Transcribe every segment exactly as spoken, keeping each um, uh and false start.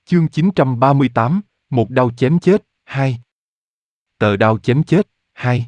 Chương chín trăm ba mươi tám, một đao chém chết, hai. Tờ đao chém chết, hai.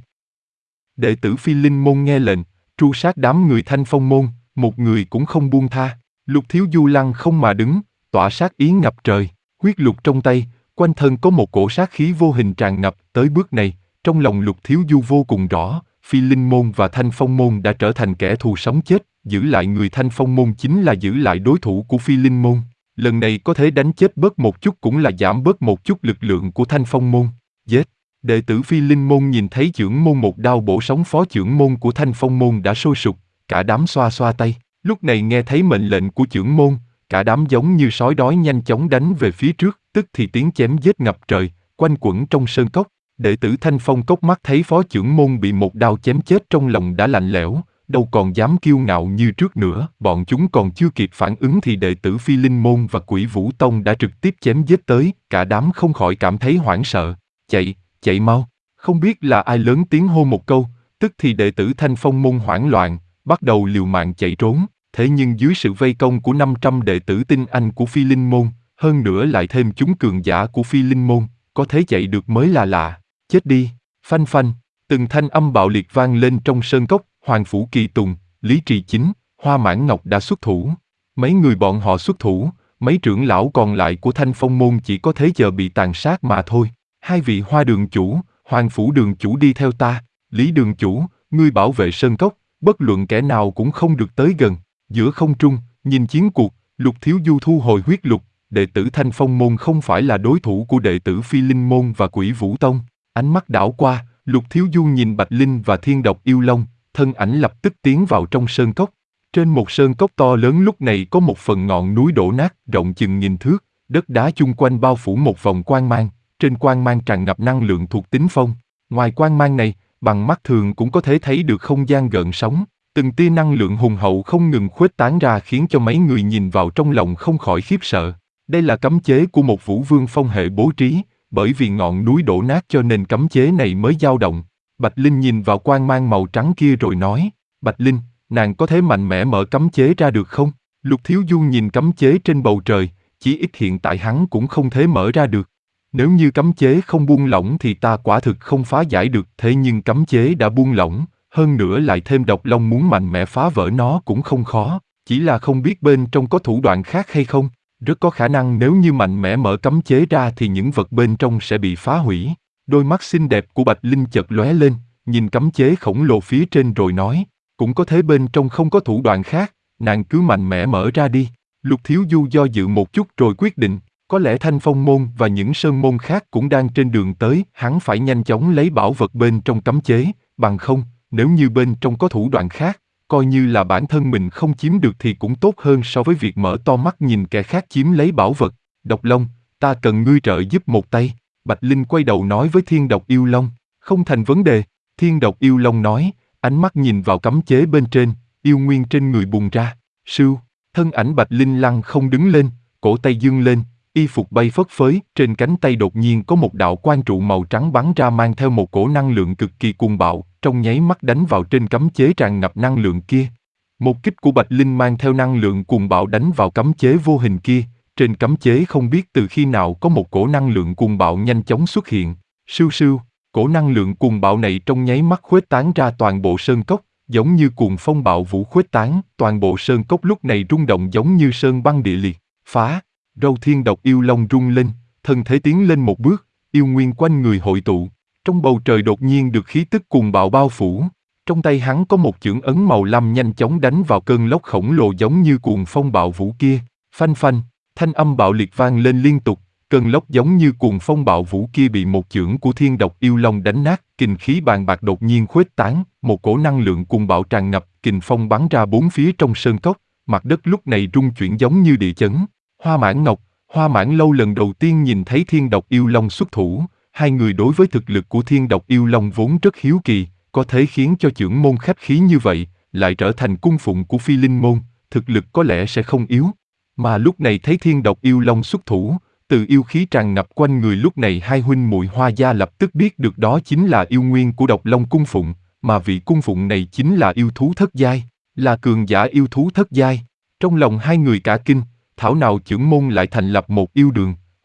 Đệ tử Phi Linh môn nghe lệnh, tru sát đám người Thanh Phong môn, một người cũng không buông tha. Lục Thiếu Du lăng không mà đứng, tỏa sát ý ngập trời, huyết lục trong tay, quanh thân có một cổ sát khí vô hình tràn ngập. Tới bước này, trong lòng Lục Thiếu Du vô cùng rõ, Phi Linh môn và Thanh Phong môn đã trở thành kẻ thù sống chết, giữ lại người Thanh Phong môn chính là giữ lại đối thủ của Phi Linh môn. Lần này có thể đánh chết bớt một chút cũng là giảm bớt một chút lực lượng của Thanh Phong môn. Giết! Đệ tử Phi Linh môn nhìn thấy chưởng môn một đao bổ sống phó chưởng môn của Thanh Phong môn đã sôi sục, cả đám xoa xoa tay. Lúc này nghe thấy mệnh lệnh của chưởng môn, cả đám giống như sói đói nhanh chóng đánh về phía trước, tức thì tiếng chém giết ngập trời, quanh quẩn trong sơn cốc. Đệ tử Thanh Phong cốc mắt thấy phó chưởng môn bị một đao chém chết trong lòng đã lạnh lẽo, đâu còn dám kiêu ngạo như trước nữa. Bọn chúng còn chưa kịp phản ứng thì đệ tử Phi Linh môn và Quỷ Vũ tông đã trực tiếp chém giết tới, cả đám không khỏi cảm thấy hoảng sợ. Chạy, chạy mau! Không biết là ai lớn tiếng hô một câu, tức thì đệ tử Thanh Phong môn hoảng loạn, bắt đầu liều mạng chạy trốn. Thế nhưng dưới sự vây công của năm trăm đệ tử tinh anh của Phi Linh môn, hơn nữa lại thêm chúng cường giả của Phi Linh môn, có thể chạy được mới là lạ. Chết đi! Phanh phanh! Từng thanh âm bạo liệt vang lên trong sơn cốc. Hoàng Phủ Kỳ Tùng, Lý Trì Chính, Hoa Mãn Ngọc đã xuất thủ. Mấy người bọn họ xuất thủ, mấy trưởng lão còn lại của Thanh Phong môn chỉ có thế giờ bị tàn sát mà thôi. Hai vị Hoa đường chủ, Hoàng Phủ đường chủ đi theo ta. Lý đường chủ, ngươi bảo vệ sơn cốc, bất luận kẻ nào cũng không được tới gần. Giữa không trung, nhìn chiến cuộc, Lục Thiếu Du thu hồi huyết lục. Đệ tử Thanh Phong môn không phải là đối thủ của đệ tử Phi Linh môn và Quỷ Vũ tông. Ánh mắt đảo qua, Lục Thiếu Du nhìn Bạch Linh và Thiên Độc Yêu Long, thân ảnh lập tức tiến vào trong sơn cốc. Trên một sơn cốc to lớn lúc này có một phần ngọn núi đổ nát rộng chừng nghìn thước, đất đá chung quanh bao phủ một vòng quang mang, trên quang mang tràn ngập năng lượng thuộc tính phong. Ngoài quang mang này, bằng mắt thường cũng có thể thấy được không gian gợn sóng, từng tia năng lượng hùng hậu không ngừng khuếch tán ra khiến cho mấy người nhìn vào trong lòng không khỏi khiếp sợ. Đây là cấm chế của một Vũ Vương phong hệ bố trí, bởi vì ngọn núi đổ nát cho nên cấm chế này mới dao động. Bạch Linh nhìn vào quang mang màu trắng kia rồi nói, Bạch Linh, nàng có thể mạnh mẽ mở cấm chế ra được không? Lục Thiếu Du nhìn cấm chế trên bầu trời, chỉ ít hiện tại hắn cũng không thể mở ra được. Nếu như cấm chế không buông lỏng thì ta quả thực không phá giải được, thế nhưng cấm chế đã buông lỏng, hơn nữa lại thêm Độc Long muốn mạnh mẽ phá vỡ nó cũng không khó, chỉ là không biết bên trong có thủ đoạn khác hay không. Rất có khả năng nếu như mạnh mẽ mở cấm chế ra thì những vật bên trong sẽ bị phá hủy. Đôi mắt xinh đẹp của Bạch Linh chợt lóe lên, nhìn cấm chế khổng lồ phía trên rồi nói, cũng có thể bên trong không có thủ đoạn khác, nàng cứ mạnh mẽ mở ra đi. Lục Thiếu Du do dự một chút rồi quyết định, có lẽ Thanh Phong môn và những sơn môn khác cũng đang trên đường tới, hắn phải nhanh chóng lấy bảo vật bên trong cấm chế, bằng không, nếu như bên trong có thủ đoạn khác, coi như là bản thân mình không chiếm được thì cũng tốt hơn so với việc mở to mắt nhìn kẻ khác chiếm lấy bảo vật. Độc Long, ta cần ngươi trợ giúp một tay. Bạch Linh quay đầu nói với Thiên Độc Yêu Long, không thành vấn đề. Thiên Độc Yêu Long nói, ánh mắt nhìn vào cấm chế bên trên, yêu nguyên trên người bùng ra. Sưu, thân ảnh Bạch Linh lăng không đứng lên, cổ tay dương lên, y phục bay phất phới, trên cánh tay đột nhiên có một đạo quang trụ màu trắng bắn ra mang theo một cổ năng lượng cực kỳ cuồng bạo, trong nháy mắt đánh vào trên cấm chế tràn ngập năng lượng kia. Một kích của Bạch Linh mang theo năng lượng cuồng bạo đánh vào cấm chế vô hình kia, trên cấm chế không biết từ khi nào có một cổ năng lượng cuồng bạo nhanh chóng xuất hiện. Sưu sưu, cổ năng lượng cuồng bạo này trong nháy mắt khuếch tán ra toàn bộ sơn cốc, giống như cuồng phong bạo vũ khuếch tán, toàn bộ sơn cốc lúc này rung động giống như sơn băng địa liệt, phá. Râu Thiên Độc Yêu Long rung lên, thân thể tiến lên một bước, yêu nguyên quanh người hội tụ. Trong bầu trời đột nhiên được khí tức cuồng bạo bao phủ. Trong tay hắn có một chưởng ấn màu lam nhanh chóng đánh vào cơn lốc khổng lồ giống như cuồng phong bạo vũ kia. Phanh phanh, thanh âm bạo liệt vang lên liên tục, cơn lốc giống như cuồng phong bạo vũ kia bị một chưởng của Thiên Độc Yêu Long đánh nát, kình khí bàn bạc đột nhiên khuếch tán, một cổ năng lượng cuồng bạo tràn ngập, kình phong bắn ra bốn phía trong sơn cốc, mặt đất lúc này rung chuyển giống như địa chấn. Hoa Mãn Ngọc, Hoa Mãn Lâu lần đầu tiên nhìn thấy Thiên Độc Yêu Long xuất thủ, hai người đối với thực lực của Thiên Độc Yêu Long vốn rất hiếu kỳ, có thể khiến cho chưởng môn khách khí như vậy, lại trở thành cung phụng của Phi Linh môn, thực lực có lẽ sẽ không yếu. Mà lúc này thấy Thiên Độc Yêu Long xuất thủ, từ yêu khí tràn ngập quanh người lúc này hai huynh muội Hoa gia lập tức biết được đó chính là yêu nguyên của Độc Long cung phụng, mà vị cung phụng này chính là yêu thú thất giai, là cường giả yêu thú thất giai. Trong lòng hai người cả kinh, thảo nào chưởng môn lại thành lập một yêu đường,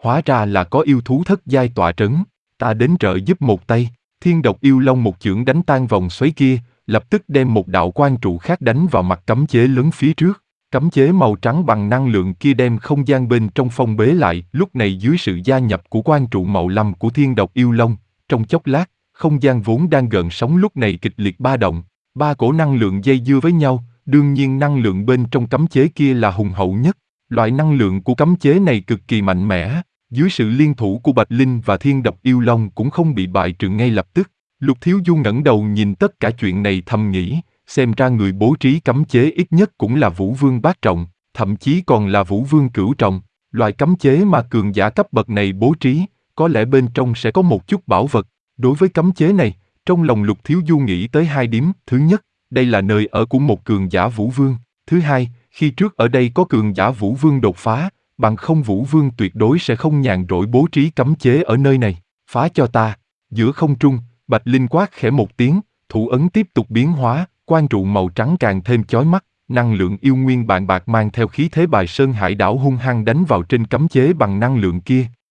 hóa ra là có yêu thú thất giai tọa trấn, ta đến trợ giúp một tay. Thiên độc yêu long một chưởng đánh tan vòng xoáy kia, lập tức đem một đạo quang trụ khác đánh vào mặt cấm chế lớn phía trước. Cấm chế màu trắng bằng năng lượng kia đem không gian bên trong phong bế lại, lúc này dưới sự gia nhập của quang trụ màu lam của thiên độc yêu long, trong chốc lát, không gian vốn đang gợn sóng lúc này kịch liệt ba động, ba cổ năng lượng dây dưa với nhau, đương nhiên năng lượng bên trong cấm chế kia là hùng hậu nhất. Loại năng lượng của cấm chế này cực kỳ mạnh mẽ, dưới sự liên thủ của Bạch Linh và thiên độc yêu long cũng không bị bại trận ngay lập tức. Lục Thiếu Du ngẩng đầu nhìn tất cả chuyện này thầm nghĩ, xem ra người bố trí cấm chế ít nhất cũng là Vũ Vương bát trọng, thậm chí còn là Vũ Vương cửu trọng. Loại cấm chế mà cường giả cấp bậc này bố trí, có lẽ bên trong sẽ có một chút bảo vật. Đối với cấm chế này, trong lòng Lục Thiếu Du nghĩ tới hai điểm. Thứ nhất, đây là nơi ở của một cường giả Vũ Vương. Thứ hai, khi trước ở đây có cường giả Vũ Vương đột phá, bằng không Vũ Vương tuyệt đối sẽ không nhàn rỗi bố trí cấm chế ở nơi này. Phá cho ta. Giữa không trung, Bạch Linh quát khẽ một tiếng, thủ ấn tiếp tục biến hóa, quang trụ màu trắng càng thêm chói mắt, năng lượng yêu nguyên bàn bạc mang theo khí thế bài sơn hải đảo hung hăng đánh vào trên cấm chế bằng năng lượng kia,